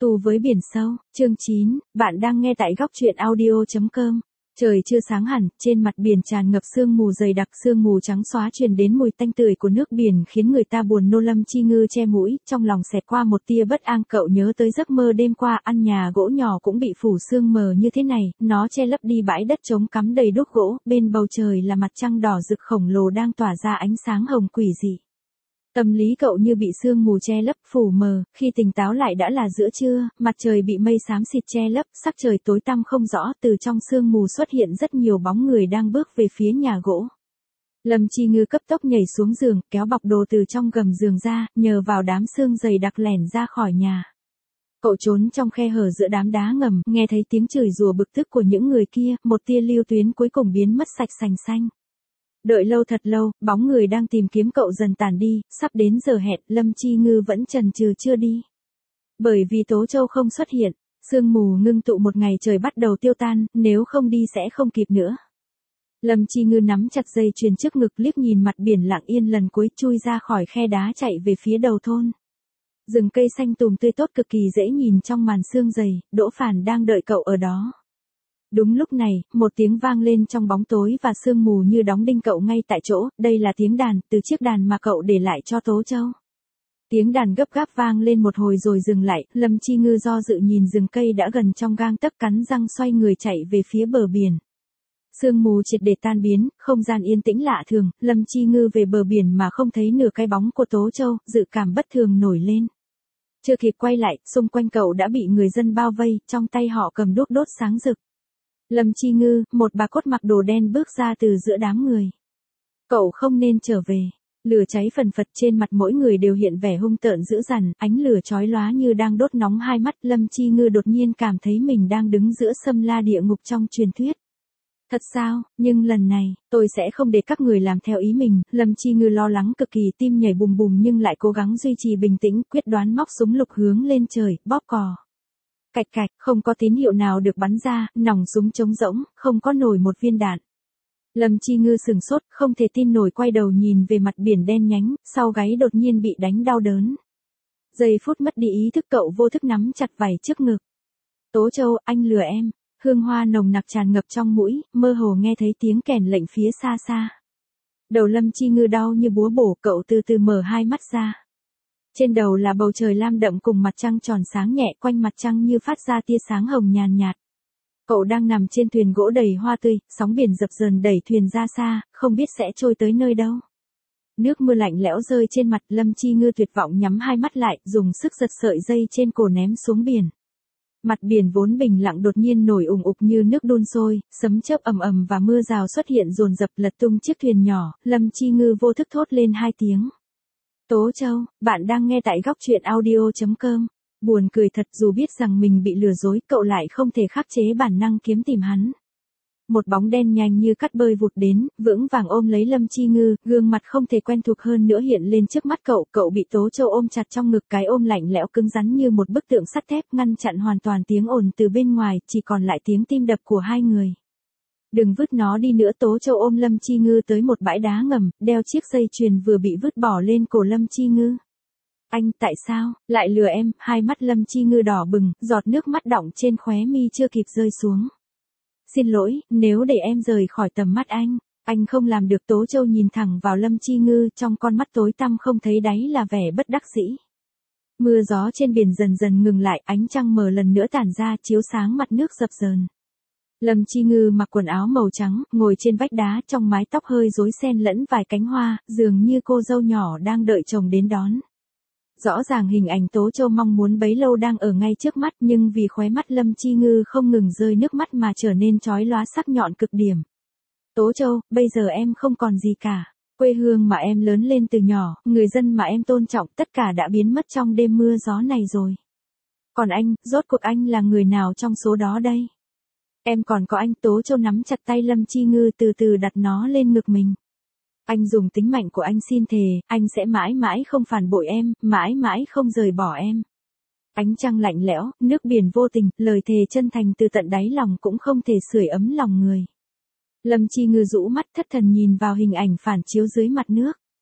Tu với biển sâu, chương 9, bạn đang nghe tại góc truyện audio.com. Trời chưa sáng hẳn, trên mặt biển tràn ngập sương mù dày đặc, sương mù trắng xóa truyền đến mùi tanh tưởi của nước biển khiến người ta buồn nôn. Lâm Chi Ngư che mũi, trong lòng xẹt qua một tia bất an. Cậu nhớ tới giấc mơ đêm qua ăn nhà gỗ nhỏ cũng bị phủ sương mờ như thế này, nó che lấp đi bãi đất trống cắm đầy đúc gỗ, bên bầu trời là mặt trăng đỏ rực khổng lồ đang tỏa ra ánh sáng hồng quỷ dị. Tâm lý cậu như bị sương mù che lấp, phủ mờ, khi tỉnh táo lại đã là giữa trưa, mặt trời bị mây xám xịt che lấp, sắc trời tối tăm không rõ, từ trong sương mù xuất hiện rất nhiều bóng người đang bước về phía nhà gỗ. Lâm Chi Ngư cấp tốc nhảy xuống giường, kéo bọc đồ từ trong gầm giường ra, nhờ vào đám sương dày đặc lẻn ra khỏi nhà. Cậu trốn trong khe hở giữa đám đá ngầm, nghe thấy tiếng chửi rủa bực tức của những người kia, một tia lưu tuyến cuối cùng biến mất sạch sành xanh. Đợi lâu thật lâu, bóng người đang tìm kiếm cậu dần tàn đi, sắp đến giờ hẹn, Lâm Chi Ngư vẫn chần chừ chưa đi. Bởi vì Tố Châu không xuất hiện, sương mù ngưng tụ một ngày trời bắt đầu tiêu tan, nếu không đi sẽ không kịp nữa. Lâm Chi Ngư nắm chặt dây chuyền trước ngực, liếc nhìn mặt biển lặng yên lần cuối, chui ra khỏi khe đá chạy về phía đầu thôn. Rừng cây xanh tùm tươi tốt cực kỳ dễ nhìn trong màn sương dày, Đỗ Phàn đang đợi cậu ở đó. Đúng lúc này, một tiếng vang lên trong bóng tối và sương mù như đóng đinh cậu ngay tại chỗ, đây là tiếng đàn, từ chiếc đàn mà cậu để lại cho Tố Châu. Tiếng đàn gấp gáp vang lên một hồi rồi dừng lại, Lâm Chi Ngư do dự nhìn rừng cây đã gần trong gang tấc, cắn răng xoay người chạy về phía bờ biển. Sương mù triệt để tan biến, không gian yên tĩnh lạ thường, Lâm Chi Ngư về bờ biển mà không thấy nửa cái bóng của Tố Châu, dự cảm bất thường nổi lên. Chưa kịp quay lại, xung quanh cậu đã bị người dân bao vây, trong tay họ cầm đuốc đốt sáng rực. Lâm Chi Ngư, một bà cốt mặc đồ đen bước ra từ giữa đám người. Cậu không nên trở về. Lửa cháy phần phật, trên mặt mỗi người đều hiện vẻ hung tợn dữ dằn, ánh lửa chói lóa như đang đốt nóng hai mắt. Lâm Chi Ngư đột nhiên cảm thấy mình đang đứng giữa Xâm La địa ngục trong truyền thuyết. Thật sao, nhưng lần này, tôi sẽ không để các người làm theo ý mình. Lâm Chi Ngư lo lắng cực kỳ, tim nhảy bùm bùm nhưng lại cố gắng duy trì bình tĩnh, quyết đoán móc súng lục hướng lên trời, bóp cò. Cạch cạch, không có tín hiệu nào được bắn ra, nòng súng trống rỗng, không có nổi một viên đạn. Lâm Chi Ngư sừng sốt, không thể tin nổi, quay đầu nhìn về mặt biển đen nhánh, sau gáy đột nhiên bị đánh đau đớn. Giây phút mất đi ý thức, cậu vô thức nắm chặt vảy trước ngực. Tố Châu, anh lừa em. Hương hoa nồng nặc tràn ngập trong mũi, mơ hồ nghe thấy tiếng kèn lệnh phía xa xa. Đầu Lâm Chi Ngư đau như búa bổ, cậu từ từ mở hai mắt ra. Trên đầu là bầu trời lam đậm cùng mặt trăng tròn sáng nhẹ, quanh mặt trăng như phát ra tia sáng hồng nhàn nhạt. Cậu đang nằm trên thuyền gỗ đầy hoa tươi, sóng biển dập dờn đẩy thuyền ra xa, không biết sẽ trôi tới nơi đâu. Nước mưa lạnh lẽo rơi trên mặt, Lâm Chi Ngư tuyệt vọng nhắm hai mắt lại, dùng sức giật sợi dây trên cổ ném xuống biển. Mặt biển vốn bình lặng đột nhiên nổi ùng ục như nước đun sôi, sấm chớp ầm ầm và mưa rào xuất hiện dồn dập lật tung chiếc thuyền nhỏ. Lâm Chi Ngư vô thức thốt lên hai tiếng. Tố Châu, bạn đang nghe tại góc truyện audio.com. Buồn cười thật, dù biết rằng mình bị lừa dối, cậu lại không thể khắc chế bản năng kiếm tìm hắn. Một bóng đen nhanh như cắt bơi vụt đến, vững vàng ôm lấy Lâm Chi Ngư, gương mặt không thể quen thuộc hơn nữa hiện lên trước mắt cậu bị Tố Châu ôm chặt trong ngực, cái ôm lạnh lẽo cứng rắn như một bức tượng sắt thép, ngăn chặn hoàn toàn tiếng ồn từ bên ngoài, chỉ còn lại tiếng tim đập của hai người. Đừng vứt nó đi nữa. Tố Châu ôm Lâm Chi Ngư tới một bãi đá ngầm, đeo chiếc dây chuyền vừa bị vứt bỏ lên cổ Lâm Chi Ngư. Anh, tại sao, lại lừa em? Hai mắt Lâm Chi Ngư đỏ bừng, giọt nước mắt đọng trên khóe mi chưa kịp rơi xuống. Xin lỗi, nếu để em rời khỏi tầm mắt anh không làm được. Tố Châu nhìn thẳng vào Lâm Chi Ngư, trong con mắt tối tăm không thấy đáy là vẻ bất đắc dĩ. Mưa gió trên biển dần dần ngừng lại, ánh trăng mờ lần nữa tản ra, chiếu sáng mặt nước dập dờn. Lâm Chi Ngư mặc quần áo màu trắng, ngồi trên vách đá, trong mái tóc hơi rối xen lẫn vài cánh hoa, dường như cô dâu nhỏ đang đợi chồng đến đón. Rõ ràng hình ảnh Tố Châu mong muốn bấy lâu đang ở ngay trước mắt, nhưng vì khóe mắt Lâm Chi Ngư không ngừng rơi nước mắt mà trở nên chói lóa sắc nhọn cực điểm. Tố Châu, bây giờ em không còn gì cả. Quê hương mà em lớn lên từ nhỏ, người dân mà em tôn trọng, tất cả đã biến mất trong đêm mưa gió này rồi. Còn anh, rốt cuộc anh là người nào trong số đó đây? Em còn có anh. Tố Châu nắm chặt tay Lâm Chi Ngư, từ từ đặt nó lên ngực mình. Anh dùng tính mạnh của anh xin thề, anh sẽ mãi mãi không phản bội em, mãi mãi không rời bỏ em. Ánh trăng lạnh lẽo, nước biển vô tình, lời thề chân thành từ tận đáy lòng cũng không thể sưởi ấm lòng người. Lâm Chi Ngư rũ mắt thất thần nhìn vào hình ảnh phản chiếu dưới mặt nước.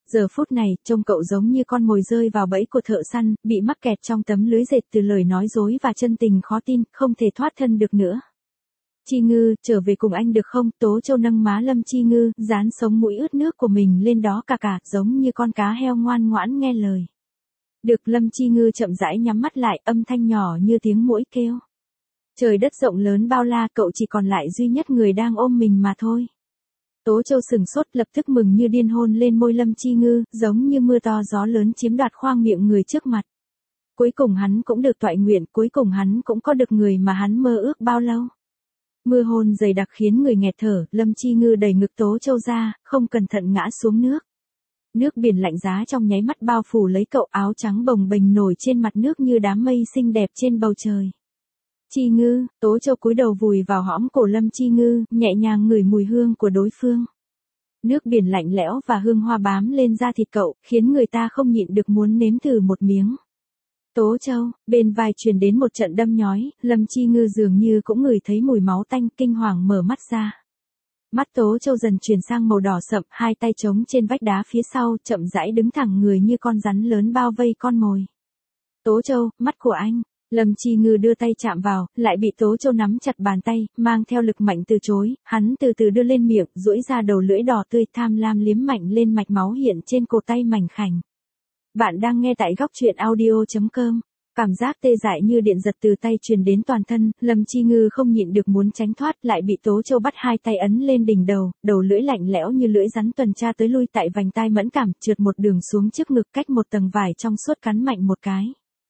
Giờ phút này, trông cậu giống như con mồi rơi vào bẫy của thợ săn, bị mắc kẹt trong tấm lưới dệt từ lời nói dối và chân tình khó tin, không thể thoát thân được nữa. Chi Ngư, trở về cùng anh được không? Tố Châu nâng má Lâm Chi Ngư, dán sống mũi ướt nước của mình lên đó cà, giống như con cá heo ngoan ngoãn nghe lời. Được. Lâm Chi Ngư chậm rãi nhắm mắt lại, âm thanh nhỏ như tiếng muỗi kêu. Trời đất rộng lớn bao la, cậu chỉ còn lại duy nhất người đang ôm mình mà thôi. Tố Châu sừng sốt, lập tức mừng như điên hôn lên môi Lâm Chi Ngư, giống như mưa to gió lớn chiếm đoạt khoang miệng người trước mặt. Cuối cùng hắn cũng được toại nguyện, cuối cùng hắn cũng có được người mà hắn mơ ước bao lâu. Mưa hôn dày đặc khiến người nghẹt thở, Lâm Chi Ngư đẩy ngực Tố Châu ra, không cẩn thận ngã xuống nước. Nước biển lạnh giá trong nháy mắt bao phủ lấy cậu, áo trắng bồng bềnh nổi trên mặt nước như đám mây xinh đẹp trên bầu trời. Chi Ngư, Tố Châu cúi đầu vùi vào hõm cổ Lâm Chi Ngư, nhẹ nhàng ngửi mùi hương của đối phương. Nước biển lạnh lẽo và hương hoa bám lên da thịt cậu, khiến người ta không nhịn được muốn nếm thử một miếng. Tố Châu, bên vai truyền đến một trận đâm nhói, Lâm Chi Ngư dường như cũng ngửi thấy mùi máu tanh, kinh hoàng mở mắt ra. Mắt Tố Châu dần chuyển sang màu đỏ sậm, hai tay chống trên vách đá phía sau, chậm rãi đứng thẳng người như con rắn lớn bao vây con mồi. Tố Châu, mắt của anh. Lâm Chi Ngư đưa tay chạm vào, lại bị Tố Châu nắm chặt bàn tay, mang theo lực mạnh từ chối, hắn từ từ đưa lên miệng, duỗi ra đầu lưỡi đỏ tươi tham lam liếm mạnh lên mạch máu hiện trên cổ tay mảnh khảnh. Bạn đang nghe tại góc truyện audio.com. Cảm giác tê dại như điện giật từ tay truyền đến toàn thân, Lâm Chi Ngư không nhịn được muốn tránh thoát, lại bị Tố Châu bắt hai tay ấn lên đỉnh đầu, đầu lưỡi lạnh lẽo như lưỡi rắn tuần tra tới lui tại vành tai mẫn cảm, trượt một đường xuống trước ngực cách một tầng vải trong suốt cắn mạnh một cái.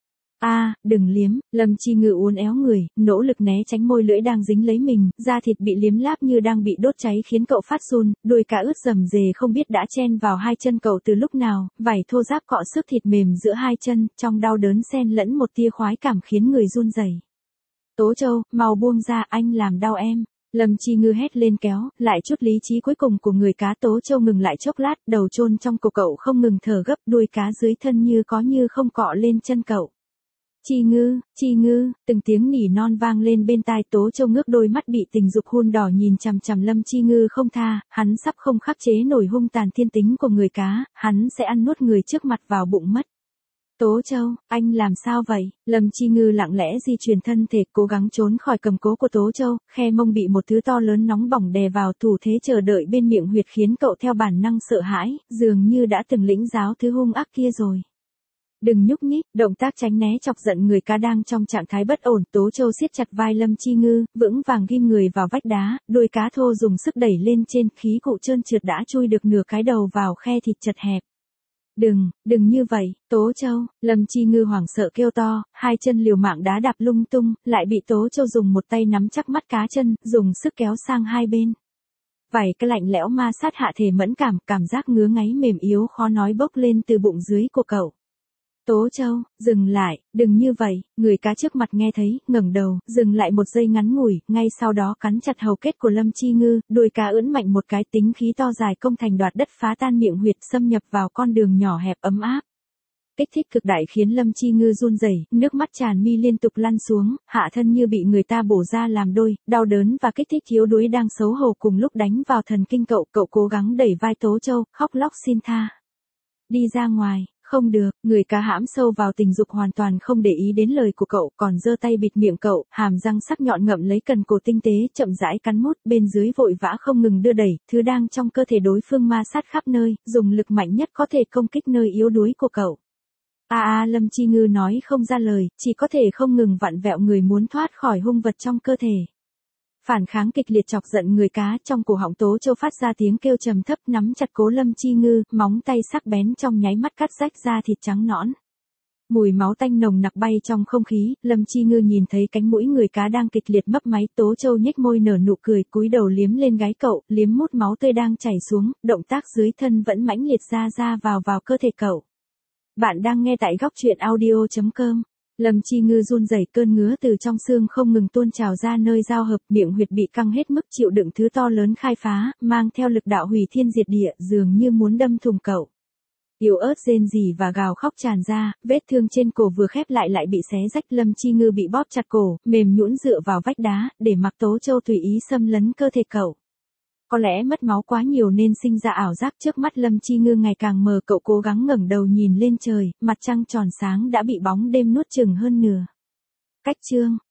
Đừng liếm, Lâm Chi Ngư uốn éo người, nỗ lực né tránh môi lưỡi đang dính lấy mình, da thịt bị liếm láp như đang bị đốt cháy khiến cậu phát run, đuôi cá ướt rầm rề không biết đã chen vào hai chân cậu từ lúc nào, vải thô ráp cọ sức thịt mềm giữa hai chân, trong đau đớn xen lẫn một tia khoái cảm khiến người run rẩy. Tố Châu, mau buông ra, anh làm đau em. Lâm Chi Ngư hét lên kéo, lại chút lý trí cuối cùng của người cá. Tố Châu ngừng lại chốc lát, đầu chôn trong cổ cậu không ngừng thở gấp, đuôi cá dưới thân như có như không cọ lên chân cậu. Chi Ngư, từng tiếng nỉ non vang lên bên tai. Tố Châu ngước đôi mắt bị tình dục hun đỏ nhìn chằm chằm Lâm Chi Ngư không tha, hắn sắp không khắc chế nổi hung tàn thiên tính của người cá, hắn sẽ ăn nuốt người trước mặt vào bụng mất. Tố Châu, anh làm sao vậy? Lâm Chi Ngư lặng lẽ di chuyển thân thể, cố gắng trốn khỏi cầm cố của Tố Châu, khe mông bị một thứ to lớn nóng bỏng đè vào, thủ thế chờ đợi bên miệng huyệt khiến cậu theo bản năng sợ hãi, dường như đã từng lĩnh giáo thứ hung ác kia rồi. Đừng nhúc nhích, động tác tránh né chọc giận người cá đang trong trạng thái bất ổn. Tố Châu siết chặt vai Lâm Chi Ngư, vững vàng ghim người vào vách đá, đuôi cá thô dùng sức đẩy lên trên, khí cụ trơn trượt đã chui được nửa cái đầu vào khe thịt chật hẹp. Đừng như vậy, Tố Châu, Lâm Chi Ngư hoảng sợ kêu to, hai chân liều mạng đá đạp lung tung, lại bị Tố Châu dùng một tay nắm chắc mắt cá chân, dùng sức kéo sang hai bên. Vảy cái lạnh lẽo ma sát hạ thể mẫn cảm, cảm giác ngứa ngáy mềm yếu khó nói bốc lên từ bụng dưới của cậu. Tố Châu, dừng lại, đừng như vậy, người cá trước mặt nghe thấy, ngẩng đầu, dừng lại một giây ngắn ngủi, ngay sau đó cắn chặt hầu kết của Lâm Chi Ngư, đuôi cá ưỡn mạnh một cái, tính khí to dài công thành đoạt đất phá tan miệng huyệt, xâm nhập vào con đường nhỏ hẹp ấm áp. Kích thích cực đại khiến Lâm Chi Ngư run rẩy, nước mắt tràn mi liên tục lăn xuống, hạ thân như bị người ta bổ ra làm đôi, đau đớn và kích thích yếu đuối đang xấu hổ cùng lúc đánh vào thần kinh cậu cố gắng đẩy vai Tố Châu, khóc lóc xin tha. Đi ra ngoài. Không được, người cá hãm sâu vào tình dục hoàn toàn không để ý đến lời của cậu, còn giơ tay bịt miệng cậu, hàm răng sắc nhọn ngậm lấy cần cổ tinh tế, chậm rãi cắn mút, bên dưới vội vã không ngừng đưa đẩy, thứ đang trong cơ thể đối phương ma sát khắp nơi, dùng lực mạnh nhất có thể công kích nơi yếu đuối của cậu. Lâm Chi Ngư nói không ra lời, chỉ có thể không ngừng vặn vẹo người muốn thoát khỏi hung vật trong cơ thể. Phản kháng kịch liệt chọc giận người cá, trong cổ họng Tố Châu phát ra tiếng kêu trầm thấp, nắm chặt cố Lâm Chi Ngư, móng tay sắc bén trong nháy mắt cắt rách da thịt trắng nõn. Mùi máu tanh nồng nặc bay trong không khí, Lâm Chi Ngư nhìn thấy cánh mũi người cá đang kịch liệt mấp máy. Tố Châu nhếch môi nở nụ cười, cúi đầu liếm lên gái cậu, liếm mút máu tươi đang chảy xuống, động tác dưới thân vẫn mãnh liệt ra vào cơ thể cậu. Bạn đang nghe tại góc truyện audio.com. Lâm Chi Ngư run rẩy, cơn ngứa từ trong xương không ngừng tuôn trào ra nơi giao hợp, miệng huyệt bị căng hết mức chịu đựng thứ to lớn khai phá, mang theo lực đạo hủy thiên diệt địa, dường như muốn đâm thủng cậu. Yếu ớt rên rỉ và gào khóc tràn ra, vết thương trên cổ vừa khép lại bị xé rách. Lâm Chi Ngư bị bóp chặt cổ, mềm nhũn dựa vào vách đá, để mặc Tố Châu tùy ý xâm lấn cơ thể cậu. Có lẽ mất máu quá nhiều nên sinh ra ảo giác trước mắt Lâm Chi Ngư ngày càng mờ, cậu cố gắng ngẩng đầu nhìn lên trời, mặt trăng tròn sáng đã bị bóng đêm nuốt chửng hơn nửa. Cách chương